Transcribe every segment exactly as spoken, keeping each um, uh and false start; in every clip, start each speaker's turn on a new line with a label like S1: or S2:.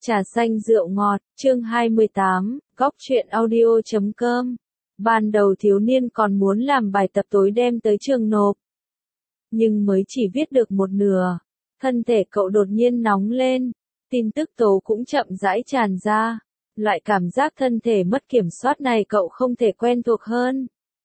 S1: Trà xanh rượu ngọt, chương hai mươi tám, góc truyện audio chấm com. Ban đầu thiếu niên còn muốn làm bài tập tối đem tới trường nộp. Nhưng mới chỉ viết được một nửa. Thân thể cậu đột nhiên nóng lên. Tin tức tố cũng chậm rãi tràn ra. Loại cảm giác thân thể mất kiểm soát này cậu không thể quen thuộc hơn.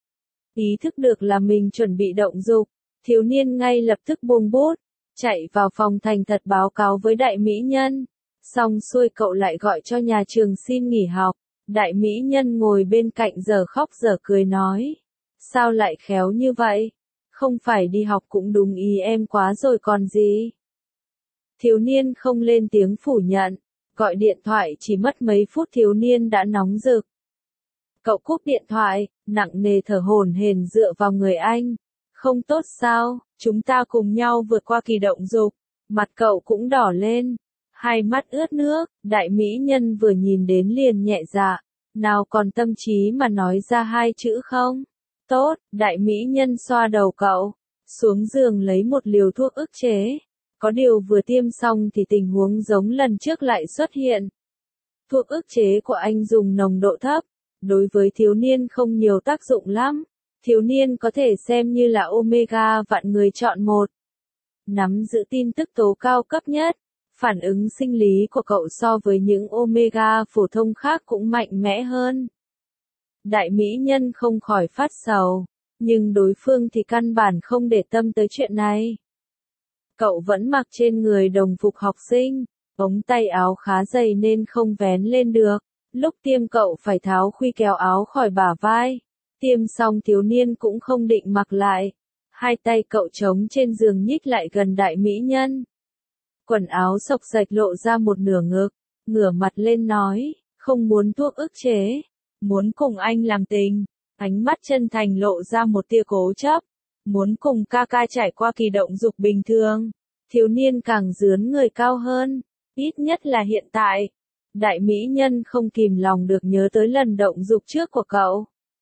S1: Ý thức được là mình chuẩn bị động dục. Thiếu niên ngay lập tức buông bút. Chạy vào phòng thành thật báo cáo với đại mỹ nhân. Xong xuôi cậu lại gọi cho nhà trường xin nghỉ học. Đại mỹ nhân ngồi bên cạnh giờ khóc giờ cười nói. Sao lại khéo như vậy? Không phải đi học cũng đúng ý em quá rồi còn gì? Thiếu niên không lên tiếng phủ nhận. Gọi điện thoại chỉ mất mấy phút thiếu niên đã nóng rực. Cậu cúp điện thoại, nặng nề thở hổn hển dựa vào người anh. Không tốt sao, chúng ta cùng nhau vượt qua kỳ động dục. Mặt cậu cũng đỏ lên. Hai mắt ướt nước, đại mỹ nhân vừa nhìn đến liền nhẹ dạ. Nào còn tâm trí mà nói ra hai chữ không? Tốt, đại mỹ nhân xoa đầu cậu. Xuống giường lấy một liều thuốc ức chế. Có điều vừa tiêm xong thì tình huống giống lần trước lại xuất hiện. Thuốc ức chế của anh dùng nồng độ thấp. Đối với thiếu niên không nhiều tác dụng lắm. Thiếu niên có thể xem như là omega vạn người chọn một. Nắm giữ tin tức tố cao cấp nhất. Phản ứng sinh lý của cậu so với những omega phổ thông khác cũng mạnh mẽ hơn. Đại mỹ nhân không khỏi phát sầu. Nhưng đối phương thì căn bản không để tâm tới chuyện này. Cậu vẫn mặc trên người đồng phục học sinh. Ống tay áo khá dày nên không vén lên được. Lúc tiêm cậu phải tháo khuy kéo áo khỏi bả vai. Tiêm xong thiếu niên cũng không định mặc lại. Hai tay cậu trống trên giường nhích lại gần đại mỹ nhân. Quần áo xộc xệch lộ ra một nửa ngực. Ngửa mặt lên nói, không muốn thuốc ức chế. Muốn cùng anh làm tình. Ánh mắt chân thành lộ ra một tia cố chấp. Muốn cùng ca ca trải qua kỳ động dục bình thường. Thiếu niên càng dướn người cao hơn. Ít nhất là hiện tại. Đại mỹ nhân không kìm lòng được nhớ tới lần động dục trước của cậu.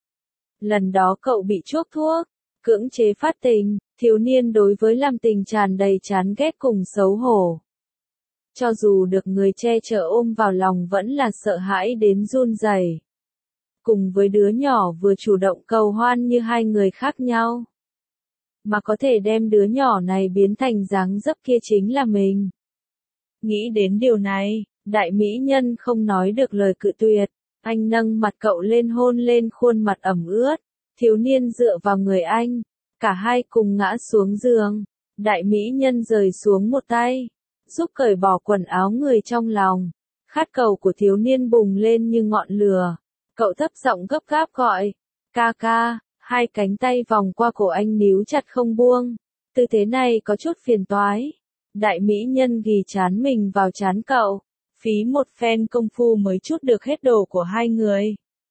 S1: Lần đó cậu bị chuốc thuốc, cưỡng chế phát tình, thiếu niên đối với làm tình tràn đầy chán ghét cùng xấu hổ. Cho dù được người che chở ôm vào lòng vẫn là sợ hãi đến run rẩy. Cùng với đứa nhỏ vừa chủ động cầu hoan như hai người khác nhau. Mà có thể đem đứa nhỏ này biến thành dáng dấp kia chính là mình. Nghĩ đến điều này, đại mỹ nhân không nói được lời cự tuyệt. Anh nâng mặt cậu lên hôn lên khuôn mặt ẩm ướt. Thiếu niên dựa vào người anh. Cả hai cùng ngã xuống giường. Đại mỹ nhân rời xuống một tay. Giúp cởi bỏ quần áo người trong lòng. Khát cầu của thiếu niên bùng lên như ngọn lửa. Cậu thấp giọng gấp gáp gọi. Ca ca, hai cánh tay vòng qua cổ anh níu chặt không buông. Tư thế này có chút phiền toái. Đại mỹ nhân ghì chán mình vào chán cậu. Phí một phen công phu mới chút được hết đồ của hai người.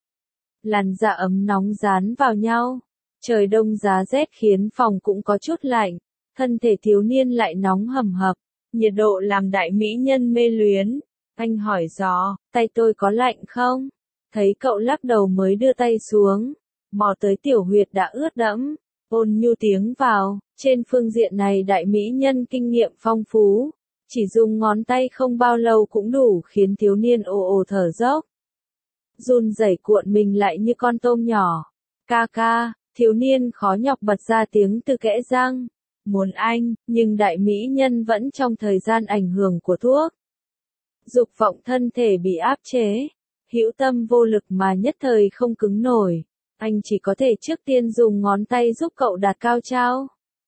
S1: Làn da ấm nóng dán vào nhau. Trời đông giá rét khiến phòng cũng có chút lạnh. Thân thể thiếu niên lại nóng hầm hập. Nhiệt độ làm đại mỹ nhân mê luyến. Anh hỏi dò, tay tôi có lạnh không? Thấy cậu lắc đầu mới đưa tay xuống. Mò tới tiểu huyệt đã ướt đẫm. Ôn nhu tiếng vào. Trên phương diện này đại mỹ nhân kinh nghiệm phong phú. Chỉ dùng ngón tay không bao lâu cũng đủ khiến thiếu niên ồ ồ thở dốc. Run rẩy cuộn mình lại như con tôm nhỏ. Ca ca, thiếu niên khó nhọc bật ra tiếng từ kẽ răng. Muốn anh, nhưng đại mỹ nhân vẫn trong thời gian ảnh hưởng của thuốc. Dục vọng thân thể bị áp chế. Hữu tâm vô lực mà nhất thời không cứng nổi. Anh chỉ có thể trước tiên dùng ngón tay giúp cậu đạt cao trao.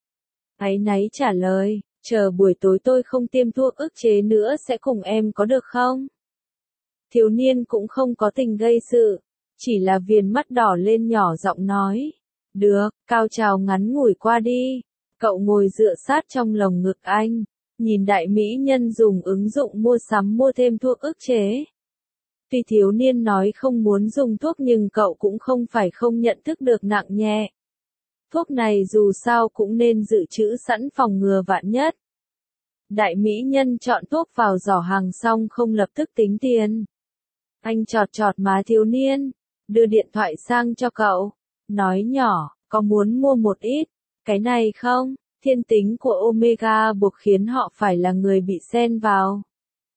S1: Áy náy trả lời. Chờ buổi tối tôi không tiêm thuốc ức chế nữa sẽ cùng em có được không? Thiếu niên cũng không có tình gây sự. Chỉ là viền mắt đỏ lên nhỏ giọng nói. Được, cao trào ngắn ngủi qua đi. Cậu ngồi dựa sát trong lồng ngực anh. Nhìn đại mỹ nhân dùng ứng dụng mua sắm mua thêm thuốc ức chế. Tuy thiếu niên nói không muốn dùng thuốc nhưng cậu cũng không phải không nhận thức được nặng nhẹ. Thuốc này dù sao cũng nên dự trữ sẵn phòng ngừa vạn nhất. Đại mỹ nhân chọn thuốc vào giỏ hàng xong không lập tức tính tiền. Anh chọt chọt má thiếu niên, đưa điện thoại sang cho cậu, nói nhỏ, có muốn mua một ít, cái này không? Thiên tính của Omega buộc khiến họ phải là người bị xen vào.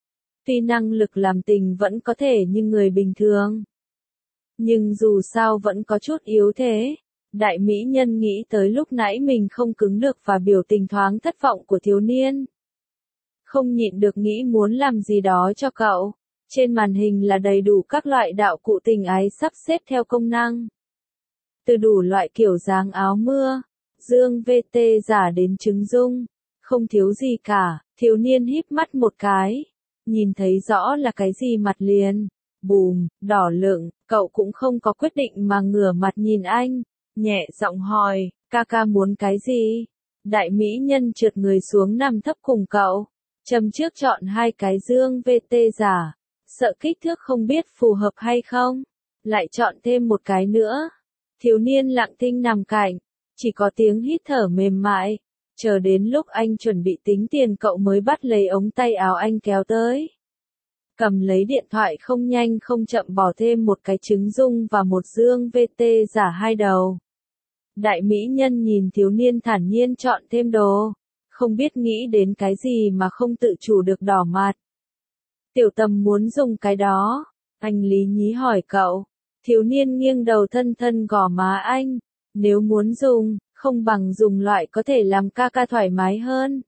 S1: Tuy năng lực làm tình vẫn có thể như người bình thường, nhưng dù sao vẫn có chút yếu thế. Đại mỹ nhân nghĩ tới lúc nãy mình không cứng được và biểu tình thoáng thất vọng của thiếu niên. Không nhịn được nghĩ muốn làm gì đó cho cậu. Trên màn hình là đầy đủ các loại đạo cụ tình ái sắp xếp theo công năng. Từ đủ loại kiểu dáng áo mưa, dương vê tê giả đến trứng dung, không thiếu gì cả. Thiếu niên híp mắt một cái, nhìn thấy rõ là cái gì mặt liền, bùm, đỏ lựng. Cậu cũng không có quyết định mà ngửa mặt nhìn anh, nhẹ giọng hỏi, ca ca muốn cái gì? Đại mỹ nhân trượt người xuống nằm thấp cùng cậu, châm trước chọn hai cái dương vê tê giả, sợ kích thước không biết phù hợp hay không, lại chọn thêm một cái nữa. Thiếu niên lặng thinh nằm cạnh, chỉ có tiếng hít thở mềm mại, chờ đến lúc anh chuẩn bị tính tiền cậu mới bắt lấy ống tay áo anh kéo tới. Cầm lấy điện thoại không nhanh không chậm bỏ thêm một cái trứng dung và một dương vê tê giả hai đầu. Đại mỹ nhân nhìn thiếu niên thản nhiên chọn thêm đồ, không biết nghĩ đến cái gì mà không tự chủ được đỏ mặt. Tiểu Tầm muốn dùng cái đó, anh lý nhí hỏi cậu. Thiếu niên nghiêng đầu thân thân gò má anh, nếu muốn dùng, không bằng dùng loại có thể làm ca ca thoải mái hơn.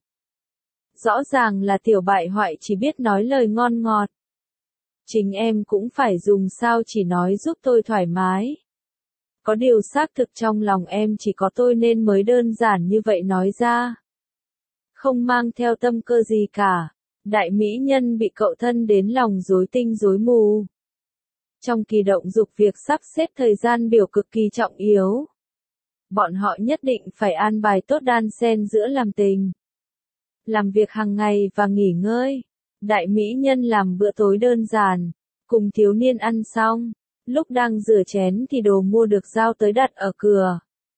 S1: Rõ ràng là tiểu bại hoại chỉ biết nói lời ngon ngọt. Chính em cũng phải dùng sao chỉ nói giúp tôi thoải mái. Có điều xác thực trong lòng em chỉ có tôi nên mới đơn giản như vậy nói ra. Không mang theo tâm cơ gì cả. Đại mỹ nhân bị cậu thân đến lòng rối tinh rối mù. Trong kỳ động dục việc sắp xếp thời gian biểu cực kỳ trọng yếu. Bọn họ nhất định phải an bài tốt đan xen giữa làm tình, làm việc hàng ngày và nghỉ ngơi. Đại mỹ nhân làm bữa tối đơn giản, cùng thiếu niên ăn xong, lúc đang rửa chén thì đồ mua được giao tới đặt ở cửa.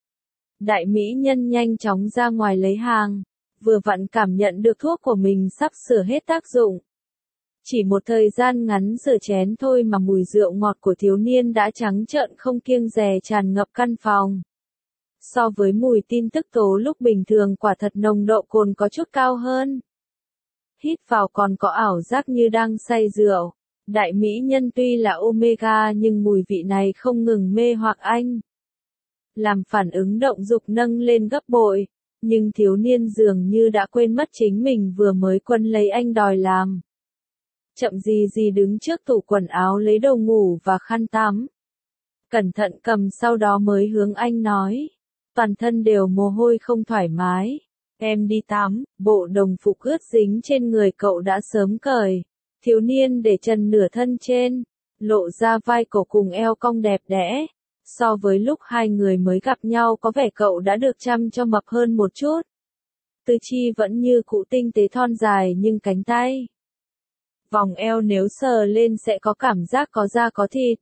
S1: Đại mỹ nhân nhanh chóng ra ngoài lấy hàng, vừa vặn cảm nhận được thuốc của mình sắp sửa hết tác dụng. Chỉ một thời gian ngắn rửa chén thôi mà mùi rượu ngọt của thiếu niên đã trắng trợn không kiêng dè tràn ngập căn phòng. So với mùi tin tức tố lúc bình thường quả thật nồng độ cồn có chút cao hơn. Hít vào còn có ảo giác như đang say rượu. Đại mỹ nhân tuy là omega nhưng mùi vị này không ngừng mê hoặc anh. Làm phản ứng động dục nâng lên gấp bội, nhưng thiếu niên dường như đã quên mất chính mình vừa mới quân lấy anh đòi làm. Chậm gì gì đứng trước tủ quần áo lấy đồ ngủ và khăn tắm. Cẩn thận cầm sau đó mới hướng anh nói. Toàn thân đều mồ hôi không thoải mái. Em đi tắm, bộ đồng phục ướt dính trên người cậu đã sớm cởi. Thiếu niên để chân nửa thân trên, lộ ra vai cổ cùng eo cong đẹp đẽ. So với lúc hai người mới gặp nhau có vẻ cậu đã được chăm cho mập hơn một chút. Tư chi vẫn như cũ tinh tế thon dài nhưng cánh tay, vòng eo nếu sờ lên sẽ có cảm giác có da có thịt.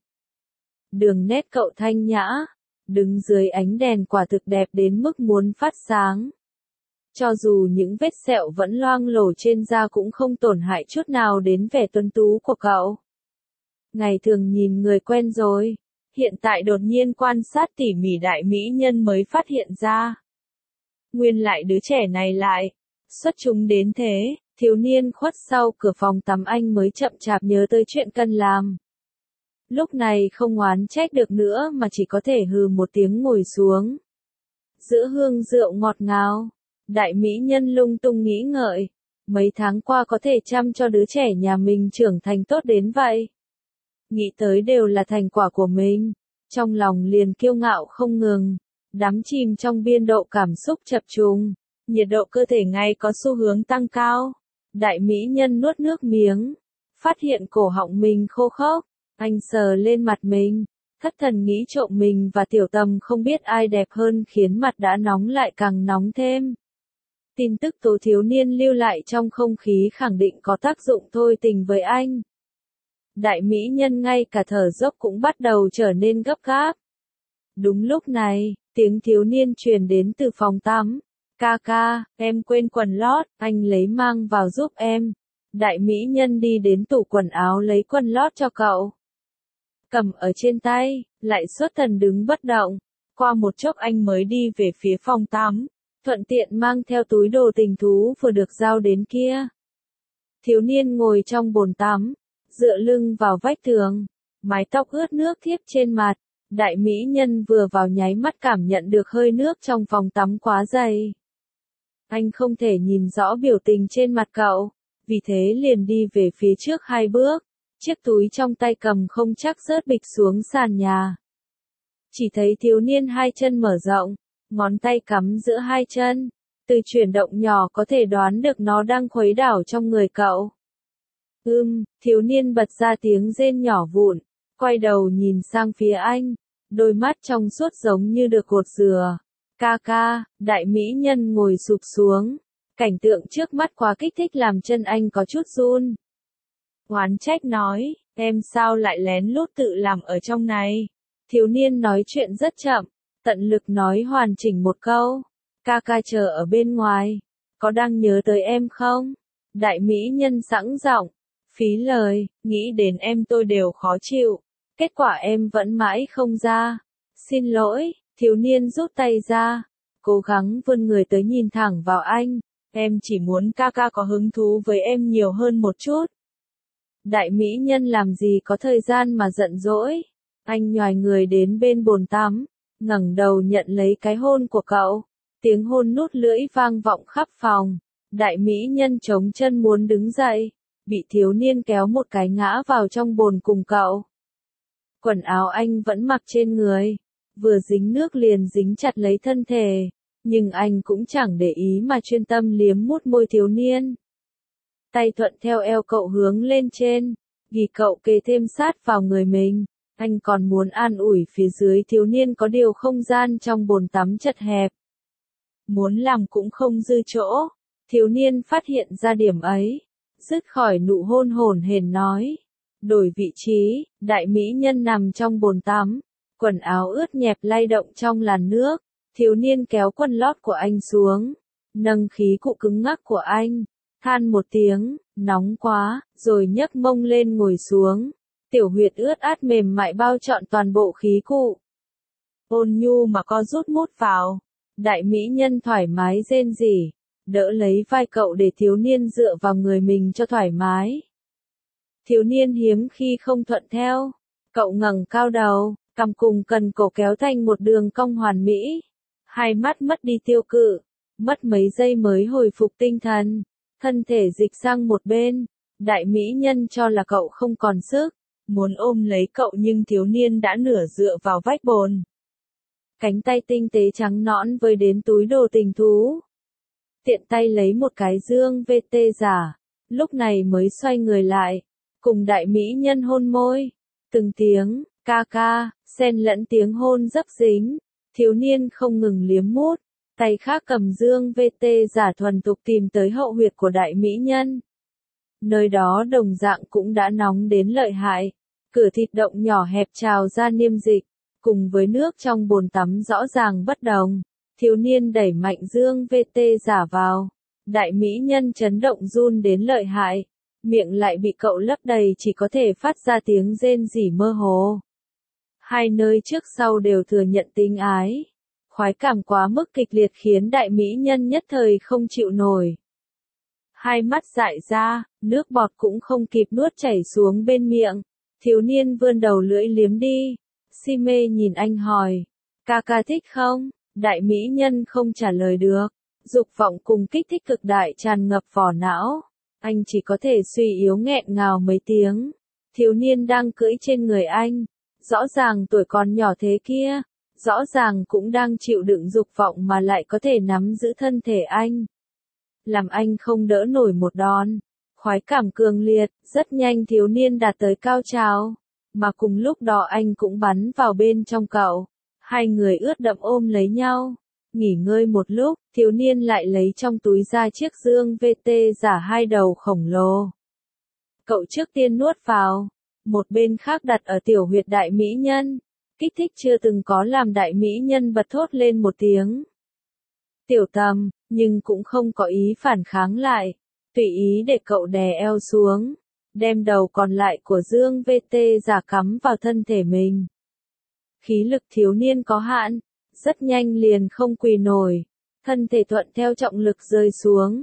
S1: Đường nét cậu thanh nhã, đứng dưới ánh đèn quả thực đẹp đến mức muốn phát sáng. Cho dù những vết sẹo vẫn loang lổ trên da cũng không tổn hại chút nào đến vẻ tuấn tú của cậu. Ngày thường nhìn người quen rồi, hiện tại đột nhiên quan sát tỉ mỉ đại mỹ nhân mới phát hiện ra. Nguyên lại đứa trẻ này lại xuất chúng đến thế. Thiếu niên khuất sau cửa phòng tắm anh mới chậm chạp nhớ tới chuyện cần làm. Lúc này không oán trách được nữa mà chỉ có thể hừ một tiếng ngồi xuống. Giữa hương rượu ngọt ngào, đại mỹ nhân lung tung nghĩ ngợi. Mấy tháng qua có thể chăm cho đứa trẻ nhà mình trưởng thành tốt đến vậy. Nghĩ tới đều là thành quả của mình. Trong lòng liền kiêu ngạo không ngừng. Đắm chìm trong biên độ cảm xúc chập trùng. Nhiệt độ cơ thể ngay có xu hướng tăng cao. Đại mỹ nhân nuốt nước miếng, phát hiện cổ họng mình khô khốc, anh sờ lên mặt mình, thất thần nghĩ trộm mình và Tiểu Tầm không biết ai đẹp hơn khiến mặt đã nóng lại càng nóng thêm. Tin tức tố thiếu niên lưu lại trong không khí khẳng định có tác dụng thôi tình với anh. Đại mỹ nhân ngay cả thở dốc cũng bắt đầu trở nên gấp gáp. Đúng lúc này, tiếng thiếu niên truyền đến từ phòng tắm. Ca ca, em quên quần lót, anh lấy mang vào giúp em. Đại mỹ nhân đi đến tủ quần áo lấy quần lót cho cậu. Cầm ở trên tay, lại xuất thần đứng bất động. Qua một chốc anh mới đi về phía phòng tắm, thuận tiện mang theo túi đồ tình thú vừa được giao đến kia. Thiếu niên ngồi trong bồn tắm, dựa lưng vào vách tường, mái tóc ướt nước thiếp trên mặt. Đại mỹ nhân vừa vào nháy mắt cảm nhận được hơi nước trong phòng tắm quá dày. Anh không thể nhìn rõ biểu tình trên mặt cậu, vì thế liền đi về phía trước hai bước, chiếc túi trong tay cầm không chắc rớt bịch xuống sàn nhà. Chỉ thấy thiếu niên hai chân mở rộng, ngón tay cắm giữa hai chân, từ chuyển động nhỏ có thể đoán được nó đang khuấy đảo trong người cậu. Ưm, thiếu niên bật ra tiếng rên nhỏ vụn, quay đầu nhìn sang phía anh, đôi mắt trong suốt giống như được cột dừa. Ca ca, đại mỹ nhân ngồi sụp xuống, cảnh tượng trước mắt quá kích thích làm chân anh có chút run. Oán trách nói, em sao lại lén lút tự làm ở trong này. Thiếu niên nói chuyện rất chậm, tận lực nói hoàn chỉnh một câu. Ca ca chờ ở bên ngoài, có đang nhớ tới em không? Đại mỹ nhân sẵn giọng, phí lời, nghĩ đến em tôi đều khó chịu. Kết quả em vẫn mãi không ra. Xin lỗi, thiếu niên rút tay ra, cố gắng vươn người tới nhìn thẳng vào anh. Em chỉ muốn ca ca có hứng thú với em nhiều hơn một chút. Đại mỹ nhân làm gì có thời gian mà giận dỗi. Anh nhoài người đến bên bồn tắm, ngẩng đầu nhận lấy cái hôn của cậu. Tiếng hôn nút lưỡi vang vọng khắp phòng. Đại mỹ nhân chống chân muốn đứng dậy, bị thiếu niên kéo một cái ngã vào trong bồn cùng cậu. Quần áo anh vẫn mặc trên người, vừa dính nước liền dính chặt lấy thân thể, nhưng anh cũng chẳng để ý mà chuyên tâm liếm mút môi thiếu niên. Tay thuận theo eo cậu hướng lên trên, vì cậu kề thêm sát vào người mình, anh còn muốn an ủi phía dưới thiếu niên có điều không gian trong bồn tắm chật hẹp. Muốn làm cũng không dư chỗ, thiếu niên phát hiện ra điểm ấy, dứt khỏi nụ hôn hổn hển nói. Đổi vị trí, đại mỹ nhân nằm trong bồn tắm, quần áo ướt nhẹp lay động trong làn nước, thiếu niên kéo quần lót của anh xuống, nâng khí cụ cứng ngắc của anh, than một tiếng, nóng quá, rồi nhấc mông lên ngồi xuống, tiểu huyệt ướt át mềm mại bao trọn toàn bộ khí cụ. Ôn nhu mà co rút mút vào, đại mỹ nhân thoải mái rên rỉ, đỡ lấy vai cậu để thiếu niên dựa vào người mình cho thoải mái. Thiếu niên hiếm khi không thuận theo, cậu ngẩng cao đầu, cằm cùng cần cổ kéo thành một đường cong hoàn mỹ, hai mắt mất đi tiêu cự, mất mấy giây mới hồi phục tinh thần, thân thể dịch sang một bên, đại mỹ nhân cho là cậu không còn sức, muốn ôm lấy cậu nhưng thiếu niên đã nửa dựa vào vách bồn. Cánh tay tinh tế trắng nõn với đến túi đồ tình thú. Tiện tay lấy một cái dương vê tê giả, lúc này mới xoay người lại, cùng đại mỹ nhân hôn môi, từng tiếng, ca ca, xen lẫn tiếng hôn dấp dính, thiếu niên không ngừng liếm mút, tay khác cầm dương vê tê giả thuần tục tìm tới hậu huyệt của đại mỹ nhân. Nơi đó đồng dạng cũng đã nóng đến lợi hại, cửa thịt động nhỏ hẹp trào ra niêm dịch, cùng với nước trong bồn tắm rõ ràng bất đồng. Thiếu niên đẩy mạnh dương vê tê giả vào, đại mỹ nhân chấn động run đến lợi hại, miệng lại bị cậu lấp đầy chỉ có thể phát ra tiếng rên rỉ mơ hồ. Hai nơi trước sau đều thừa nhận tình ái, khoái cảm quá mức kịch liệt khiến đại mỹ nhân nhất thời không chịu nổi. Hai mắt dại ra, nước bọt cũng không kịp nuốt chảy xuống bên miệng, thiếu niên vươn đầu lưỡi liếm đi, si mê nhìn anh hỏi, ca ca thích không? Đại mỹ nhân không trả lời được, dục vọng cùng kích thích cực đại tràn ngập vỏ não, anh chỉ có thể suy yếu nghẹn ngào mấy tiếng. Thiếu niên đang cưỡi trên người anh, rõ ràng tuổi còn nhỏ thế kia, rõ ràng cũng đang chịu đựng dục vọng mà lại có thể nắm giữ thân thể anh. Làm anh không đỡ nổi một đòn, khoái cảm cường liệt, rất nhanh thiếu niên đạt tới cao trào, mà cùng lúc đó anh cũng bắn vào bên trong cậu. Hai người ướt đẫm ôm lấy nhau, nghỉ ngơi một lúc, thiếu niên lại lấy trong túi ra chiếc dương vê tê giả hai đầu khổng lồ. Cậu trước tiên nuốt vào, một bên khác đặt ở tiểu huyệt đại mỹ nhân, kích thích chưa từng có làm đại mỹ nhân bật thốt lên một tiếng. Tiểu Tầm, nhưng cũng không có ý phản kháng lại, tùy ý để cậu đè eo xuống, đem đầu còn lại của dương vê tê giả cắm vào thân thể mình. Khí lực thiếu niên có hạn, rất nhanh liền không quỳ nổi, thân thể thuận theo trọng lực rơi xuống,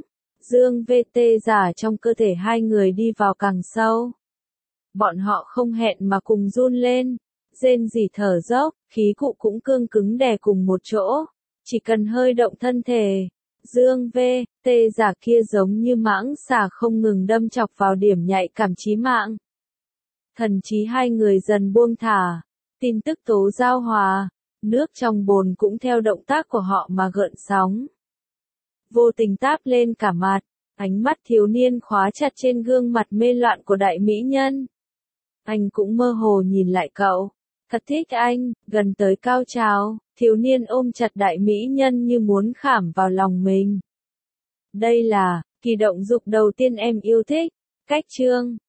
S1: Dương vê tê giả trong cơ thể hai người đi vào càng sâu. Bọn họ không hẹn mà cùng run lên, rên rỉ thở dốc, khí cụ cũng cương cứng đè cùng một chỗ. Chỉ cần hơi động thân thể, Dương vê tê giả kia giống như mãng xà không ngừng đâm chọc vào điểm nhạy cảm chí mạng. Thần trí hai người dần buông thả, tin tức tố giao hòa, nước trong bồn cũng theo động tác của họ mà gợn sóng. Vô tình táp lên cả mặt, ánh mắt thiếu niên khóa chặt trên gương mặt mê loạn của đại mỹ nhân. Anh cũng mơ hồ nhìn lại cậu, thật thích anh, gần tới cao trào, thiếu niên ôm chặt đại mỹ nhân như muốn khảm vào lòng mình. Đây là kỳ động dục đầu tiên em yêu thích. Cách chương